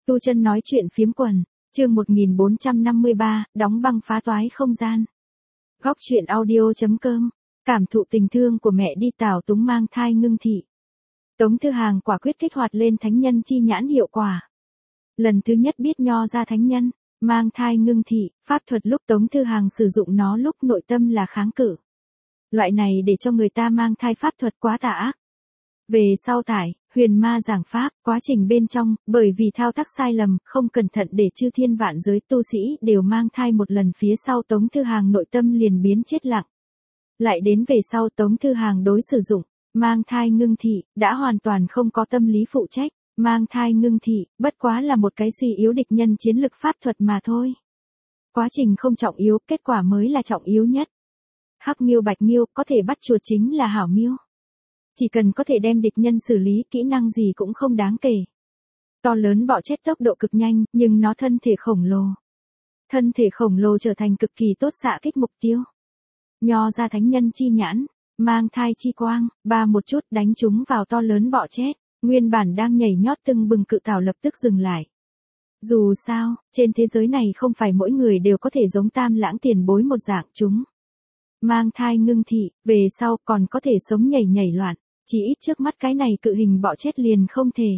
Tu Chân nói chuyện phiếm quần, chương 1453, đóng băng phá toái không gian. Góc truyện audio.com, cảm thụ tình thương của mẹ đi tảo túng mang thai ngưng thị. Tống Thư Hàng quả quyết kích hoạt lên thánh nhân chi nhãn hiệu quả. Lần thứ nhất biết nho ra thánh nhân, mang thai ngưng thị, pháp thuật lúc Tống Thư Hàng sử dụng nó lúc nội tâm là kháng cự. Loại này để cho người ta mang thai pháp thuật quá tà ác. Về sau tải, huyền ma giảng pháp, quá trình bên trong, bởi vì thao tác sai lầm, không cẩn thận để chư thiên vạn giới tu sĩ đều mang thai một lần phía sau Tống Thư Hàng nội tâm liền biến chết lặng. Lại đến về sau Tống Thư Hàng đối sử dụng, mang thai ngưng thị, đã hoàn toàn không có tâm lý phụ trách, mang thai ngưng thị, bất quá là một cái suy yếu địch nhân chiến lực pháp thuật mà thôi. Quá trình không trọng yếu, kết quả mới là trọng yếu nhất. Hắc miêu bạch miêu, có thể bắt chuột chính là hảo miêu. Chỉ cần có thể đem địch nhân xử lý, kỹ năng gì cũng không đáng kể. To lớn bọ chết tốc độ cực nhanh, nhưng nó thân thể khổng lồ. Thân thể khổng lồ trở thành cực kỳ tốt xạ kích mục tiêu. Nho ra thánh nhân chi nhãn, mang thai chi quang, ba một chút đánh chúng vào to lớn bọ chết, nguyên bản đang nhảy nhót tưng bừng cự tảo lập tức dừng lại. Dù sao, trên thế giới này không phải mỗi người đều có thể giống Tam Lãng tiền bối một dạng chúng. Mang thai ngưng thị, về sau còn có thể sống nhảy loạn, chỉ ít trước mắt cái này cự hình bọ chết liền không thể.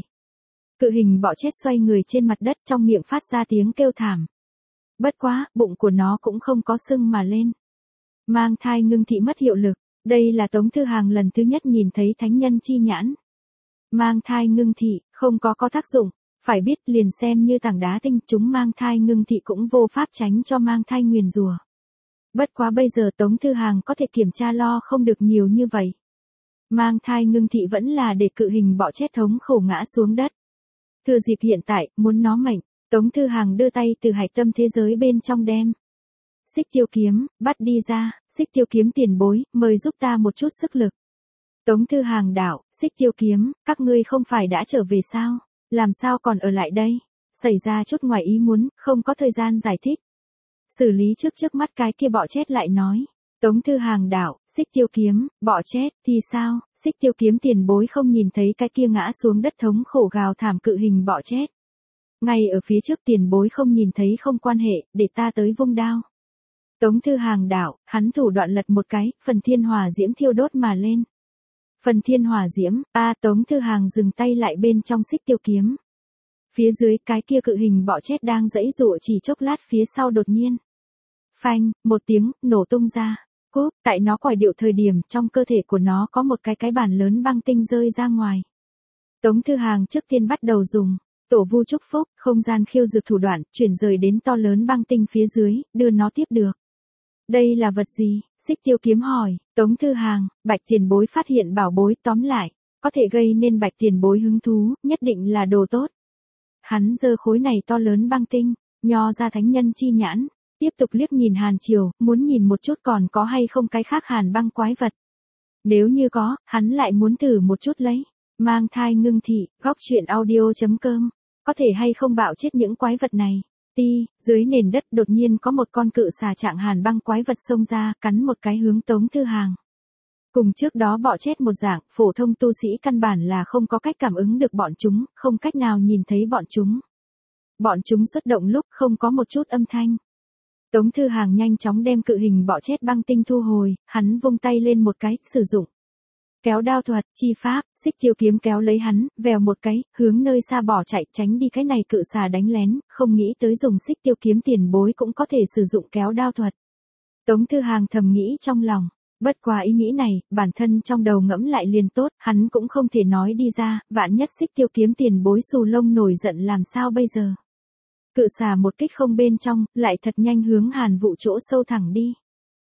Cự hình bọ chết xoay người trên mặt đất trong miệng phát ra tiếng kêu thảm. Bất quá, bụng của nó cũng không có sưng mà lên. Mang thai ngưng thị mất hiệu lực, đây là Tống Thư Hàng lần thứ nhất nhìn thấy thánh nhân chi nhãn. Mang thai ngưng thị, không có tác dụng, phải biết liền xem như tảng đá tinh chúng mang thai ngưng thị cũng vô pháp tránh cho mang thai nguyền rủa. Bất quá bây giờ Tống Thư Hàng có thể kiểm tra lo không được nhiều như vậy. Mang thai ngưng thị vẫn là để cự hình bọ chết thống khổ ngã xuống đất. Thừa dịp hiện tại, muốn nó mệnh, Tống Thư Hàng đưa tay từ hải tâm thế giới bên trong đem. Xích tiêu kiếm, bắt đi ra, xích tiêu kiếm tiền bối, mời giúp ta một chút sức lực. Tống Thư Hàng đạo, xích tiêu kiếm, các ngươi không phải đã trở về sao, làm sao còn ở lại đây, xảy ra chút ngoài ý muốn, không có thời gian giải thích. Xử lý trước mắt cái kia bọ chết lại nói. Tống Thư Hàng đạo, xích tiêu kiếm, bọ chết, thì sao, xích tiêu kiếm tiền bối không nhìn thấy cái kia ngã xuống đất thống khổ gào thảm cự hình bọ chết. Ngay ở phía trước tiền bối không nhìn thấy không quan hệ, để ta tới vung đao. Tống Thư Hàng đạo, hắn thủ đoạn lật một cái, phần thiên hỏa diễm thiêu đốt mà lên. Phần thiên hỏa diễm, Tống Thư Hàng dừng tay lại bên trong xích tiêu kiếm. Phía dưới cái kia cự hình bọ chết đang giãy giụa chỉ chốc lát phía sau đột nhiên. Phanh, một tiếng, nổ tung ra. Cúp, tại nó quải điệu thời điểm trong cơ thể của nó có một cái bàn lớn băng tinh rơi ra ngoài. Tống Thư Hàng trước tiên bắt đầu dùng tổ vu chúc phúc, không gian khiêu dược thủ đoạn, chuyển rời đến to lớn băng tinh phía dưới, đưa nó tiếp được. Đây là vật gì? Xích tiêu kiếm hỏi. Tống Thư Hàng, Bạch tiền bối phát hiện bảo bối, tóm lại, có thể gây nên Bạch tiền bối hứng thú, nhất định là đồ tốt. Hắn giơ khối này to lớn băng tinh, nho ra thánh nhân chi nhãn, tiếp tục liếc nhìn Hàn Triều, muốn nhìn một chút còn có hay không cái khác hàn băng quái vật. Nếu như có, hắn lại muốn thử một chút lấy. Mang thai ngưng thị, góc truyện audio.com, có thể hay không bạo chết những quái vật này. Dưới nền đất đột nhiên có một con cự xà trạng hàn băng quái vật xông ra, cắn một cái hướng Tống Thư Hàng. Cùng trước đó bọ chết một dạng, phổ thông tu sĩ căn bản là không có cách cảm ứng được bọn chúng, không cách nào nhìn thấy bọn chúng. Bọn chúng xuất động lúc không có một chút âm thanh. Tống Thư Hàng nhanh chóng đem cự hình bọ chết băng tinh thu hồi, hắn vung tay lên một cái, sử dụng. Kéo đao thuật, chi pháp, xích tiêu kiếm kéo lấy hắn, vèo một cái, hướng nơi xa bỏ chạy tránh đi cái này cự xà đánh lén, không nghĩ tới dùng xích tiêu kiếm tiền bối cũng có thể sử dụng kéo đao thuật. Tống Thư Hàng thầm nghĩ trong lòng, bất quá ý nghĩ này, bản thân trong đầu ngẫm lại liền tốt, hắn cũng không thể nói đi ra, vạn nhất xích tiêu kiếm tiền bối xù lông nổi giận làm sao bây giờ. Cự xà một kích không bên trong, lại thật nhanh hướng Hàn Vụ chỗ sâu thẳng đi.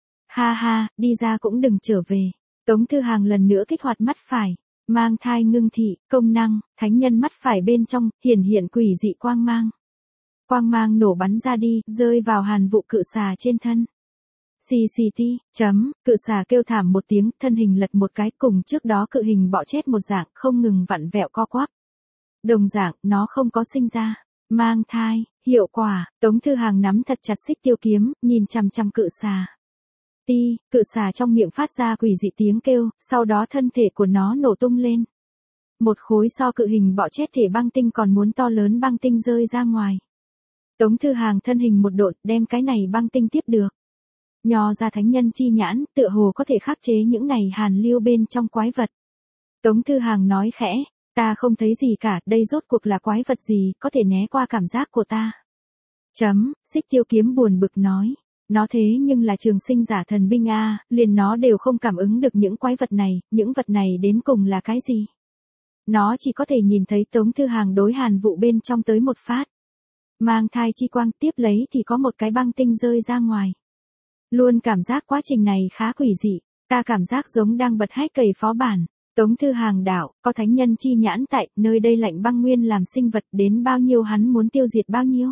Ha ha, đi ra cũng đừng trở về. Tống Thư Hàng lần nữa kích hoạt mắt phải, mang thai ngưng thị, công năng, thánh nhân mắt phải bên trong, hiện quỷ dị quang mang. Quang mang nổ bắn ra đi, rơi vào Hàn Vụ cự xà trên thân. Cự xà kêu thảm một tiếng, thân hình lật một cái cùng trước đó cự hình bọ chết một dạng, không ngừng vặn vẹo co quắp. Đồng dạng, nó không có sinh ra. Mang thai, hiệu quả, Tống Thư Hàng nắm thật chặt xích tiêu kiếm, nhìn chằm chằm cự xà. Cự xà trong miệng phát ra quỷ dị tiếng kêu, sau đó thân thể của nó nổ tung lên. Một khối so cự hình bọ chết thể băng tinh còn muốn to lớn băng tinh rơi ra ngoài. Tống Thư Hàng thân hình một độn đem cái này băng tinh tiếp được. Nho ra thánh nhân chi nhãn, tựa hồ có thể khắc chế những này hàn lưu bên trong quái vật. Tống Thư Hàng nói khẽ, ta không thấy gì cả, đây rốt cuộc là quái vật gì, có thể né qua cảm giác của ta. Xích Tiêu Kiếm buồn bực nói, nó thế nhưng là trường sinh giả thần binh a, liền nó đều không cảm ứng được những quái vật này, những vật này đến cùng là cái gì? Nó chỉ có thể nhìn thấy Tống Thư Hàng đối hàn vụ bên trong tới một phát. Mang thai chi quang tiếp lấy thì có một cái băng tinh rơi ra ngoài. Luôn cảm giác quá trình này khá quỷ dị, ta cảm giác giống đang bật hách cầy phó bản. Tống Thư Hàng đạo, có thánh nhân chi nhãn tại, nơi đây lạnh băng nguyên làm sinh vật đến bao nhiêu hắn muốn tiêu diệt bao nhiêu.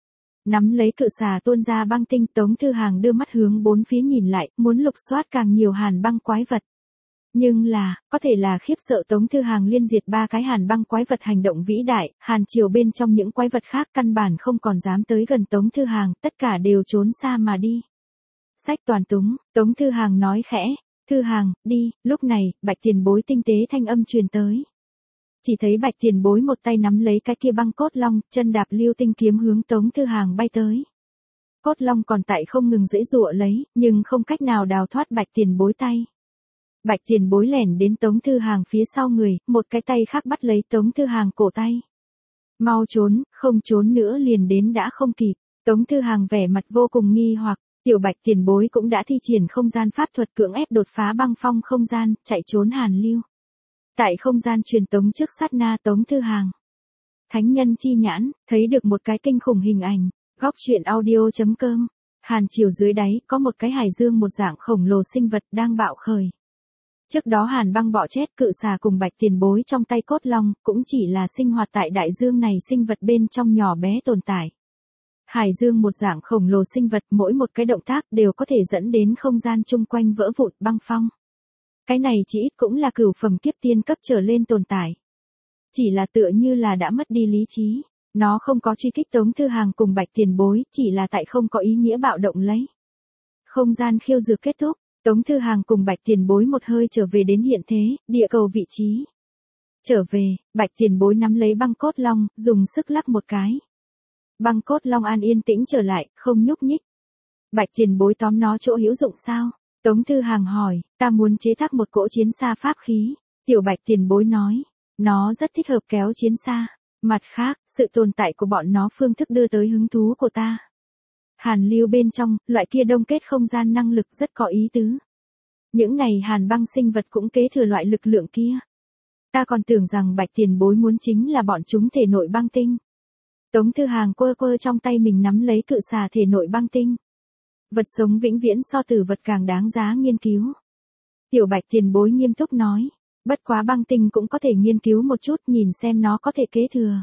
Nắm lấy cự xà tuôn ra băng tinh, Tống Thư Hàng đưa mắt hướng bốn phía nhìn lại, muốn lục soát càng nhiều hàn băng quái vật. Nhưng là, có thể là khiếp sợ Tống Thư Hàng liên diệt 3 cái hàn băng quái vật hành động vĩ đại, hàn triều bên trong những quái vật khác căn bản không còn dám tới gần Tống Thư Hàng, tất cả đều trốn xa mà đi. Sách toàn túng, Tống Thư Hàng nói khẽ, Thư Hàng, đi, lúc này, Bạch Tiền Bối tinh tế thanh âm truyền tới. Chỉ thấy Bạch Tiền Bối một tay nắm lấy cái kia băng cốt long, chân đạp lưu tinh kiếm hướng Tống Thư Hàng bay tới. Cốt long còn tại không ngừng giãy giụa lấy, nhưng không cách nào đào thoát Bạch Tiền Bối tay. Bạch Tiền Bối lẻn đến Tống Thư Hàng phía sau người, một cái tay khác bắt lấy Tống Thư Hàng cổ tay. Mau trốn, không trốn nữa liền đến đã không kịp. Tống Thư Hàng vẻ mặt vô cùng nghi hoặc, tiểu Bạch Tiền Bối cũng đã thi triển không gian pháp thuật cưỡng ép đột phá băng phong không gian, chạy trốn hàn lưu. Tại không gian truyền tống trước sát na Tống Thư Hàng. Thánh nhân chi nhãn, thấy được một cái kinh khủng hình ảnh, góc truyện audio.com. Hàn triều dưới đáy có một cái hải dương một dạng khổng lồ sinh vật đang bạo khởi. Trước đó hàn băng bọ chết cự xà cùng Bạch Tiền Bối trong tay cốt long cũng chỉ là sinh hoạt tại đại dương này sinh vật bên trong nhỏ bé tồn tại. Hải dương một dạng khổng lồ sinh vật mỗi một cái động tác đều có thể dẫn đến không gian chung quanh vỡ vụn băng phong. Cái này chỉ ít cũng là cửu phẩm kiếp tiên cấp trở lên tồn tại. Chỉ là tựa như là đã mất đi lý trí. Nó không có truy kích Tống Thư Hàng cùng Bạch Tiền Bối, chỉ là tại không có ý nghĩa bạo động lấy. Không gian khiêu dược kết thúc, Tống Thư Hàng cùng Bạch Tiền Bối một hơi trở về đến hiện thế, địa cầu vị trí. Trở về, Bạch Tiền Bối nắm lấy băng cốt long, dùng sức lắc một cái. Băng cốt long an yên tĩnh trở lại, không nhúc nhích. Bạch Tiền Bối tóm nó chỗ hữu dụng sao? Tống Thư Hàng hỏi, ta muốn chế tác một cỗ chiến xa pháp khí. Tiểu Bạch Tiền Bối nói, nó rất thích hợp kéo chiến xa. Mặt khác, sự tồn tại của bọn nó phương thức đưa tới hứng thú của ta. Hàn lưu bên trong, loại kia đông kết không gian năng lực rất có ý tứ. Những này hàn băng sinh vật cũng kế thừa loại lực lượng kia. Ta còn tưởng rằng Bạch Tiền Bối muốn chính là bọn chúng thể nội băng tinh. Tống Thư Hàng quơ quơ trong tay mình nắm lấy cự xà thể nội băng tinh. Vật sống vĩnh viễn so tử vật càng đáng giá nghiên cứu. Tiểu Bạch Tiền Bối nghiêm túc nói, bất quá băng tinh cũng có thể nghiên cứu một chút nhìn xem nó có thể kế thừa.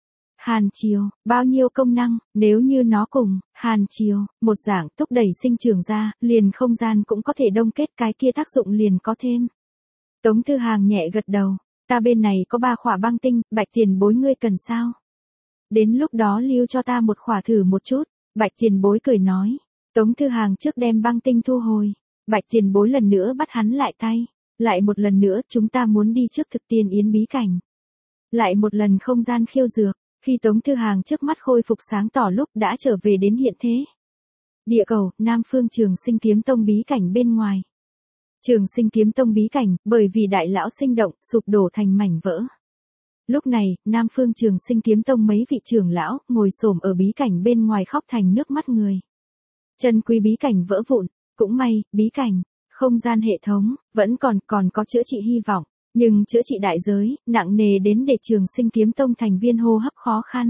Hàn triều, bao nhiêu công năng, nếu như nó cùng, hàn triều, một dạng thúc đẩy sinh trưởng ra, liền không gian cũng có thể đông kết cái kia tác dụng liền có thêm. Tống Thư Hàng nhẹ gật đầu, ta bên này có 3 khỏa băng tinh, Bạch Tiền Bối ngươi cần sao? Đến lúc đó lưu cho ta một khỏa thử một chút, Bạch Tiền Bối cười nói. Tống Thư Hàng trước đem băng tinh thu hồi, Bạch Tiền Bối lần nữa bắt hắn lại tay. Lại một lần nữa chúng ta muốn đi trước thực tiên yến bí cảnh. Lại một lần không gian khiêu dược, khi Tống Thư Hàng trước mắt khôi phục sáng tỏ lúc đã trở về đến hiện thế. Địa cầu, Nam Phương Trường Sinh Kiếm Tông bí cảnh bên ngoài. Trường Sinh Kiếm Tông bí cảnh, bởi vì đại lão sinh động, sụp đổ thành mảnh vỡ. Lúc này, Nam Phương Trường Sinh Kiếm Tông mấy vị trưởng lão, ngồi xổm ở bí cảnh bên ngoài khóc thành nước mắt người. Chân quý bí cảnh vỡ vụn, cũng may, bí cảnh, không gian hệ thống, vẫn còn có chữa trị hy vọng, nhưng chữa trị đại giới, nặng nề đến để Trường Sinh Kiếm Tông thành viên hô hấp khó khăn.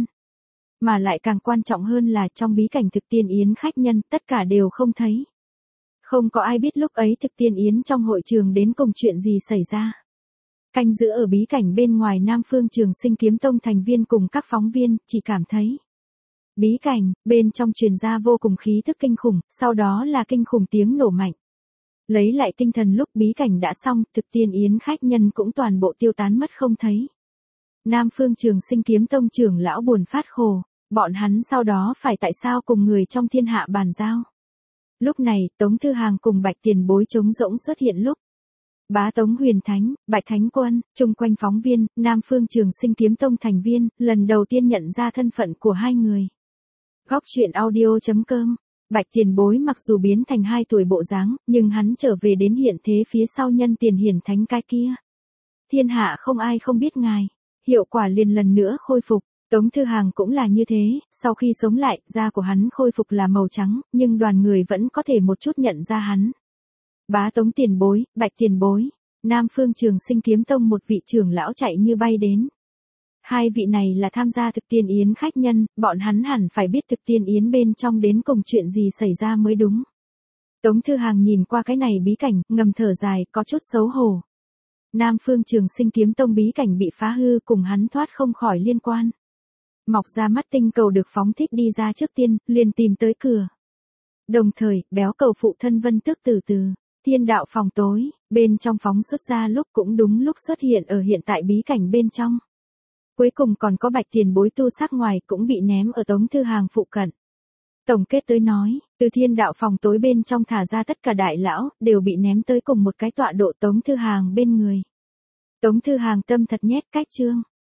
Mà lại càng quan trọng hơn là trong bí cảnh thực tiên yến khách nhân, tất cả đều không thấy. Không có ai biết lúc ấy thực tiên yến trong hội trường đến cùng chuyện gì xảy ra. Canh giữ ở bí cảnh bên ngoài Nam Phương Trường Sinh Kiếm Tông thành viên cùng các phóng viên, chỉ cảm thấy. Bí cảnh, bên trong truyền ra vô cùng khí thức kinh khủng, sau đó là kinh khủng tiếng nổ mạnh. Lấy lại tinh thần lúc bí cảnh đã xong, thực tiên yến khách nhân cũng toàn bộ tiêu tán mất không thấy. Nam Phương Trường Sinh Kiếm Tông trưởng lão buồn phát khổ, bọn hắn sau đó phải tại sao cùng người trong thiên hạ bàn giao. Lúc này, Tống Thư Hàng cùng Bạch Tiền Bối trống rỗng xuất hiện lúc. Bá Tống Huyền Thánh, Bạch Thánh Quân, chung quanh phóng viên, Nam Phương Trường Sinh Kiếm Tông thành viên, lần đầu tiên nhận ra thân phận của hai người. Góc truyện audio.com. Bạch Tiền Bối mặc dù biến thành 2 tuổi bộ dáng, nhưng hắn trở về đến hiện thế phía sau nhân tiền hiển thánh cái kia. Thiên hạ không ai không biết ngài. Hiệu quả liền lần nữa khôi phục. Tống Thư Hàng cũng là như thế, sau khi sống lại, da của hắn khôi phục là màu trắng, nhưng đoàn người vẫn có thể một chút nhận ra hắn. Bá Tống Tiền Bối, Bạch Tiền Bối, Nam Phương Trường Sinh Kiếm Tông một vị trưởng lão chạy như bay đến. Hai vị này là tham gia thực tiên yến khách nhân, bọn hắn hẳn phải biết thực tiên yến bên trong đến cùng chuyện gì xảy ra mới đúng. Tống Thư Hàng nhìn qua cái này bí cảnh, ngầm thở dài, có chút xấu hổ. Nam Phương Trường Sinh Kiếm Tông bí cảnh bị phá hư cùng hắn thoát không khỏi liên quan. Mọc ra mắt tinh cầu được phóng thích đi ra trước tiên, liền tìm tới cửa. Đồng thời, béo cầu phụ thân Vân Tước từ thiên đạo phòng tối, bên trong phóng xuất ra lúc cũng đúng lúc xuất hiện ở hiện tại bí cảnh bên trong. Cuối cùng còn có Bạch Tiền Bối tu sắc ngoài cũng bị ném ở Tống Thư Hàng phụ cận. Tổng kết tới nói, từ thiên đạo phòng tối bên trong thả ra tất cả đại lão, đều bị ném tới cùng một cái tọa độ Tống Thư Hàng bên người. Tống Thư Hàng tâm thật nhét cách chương.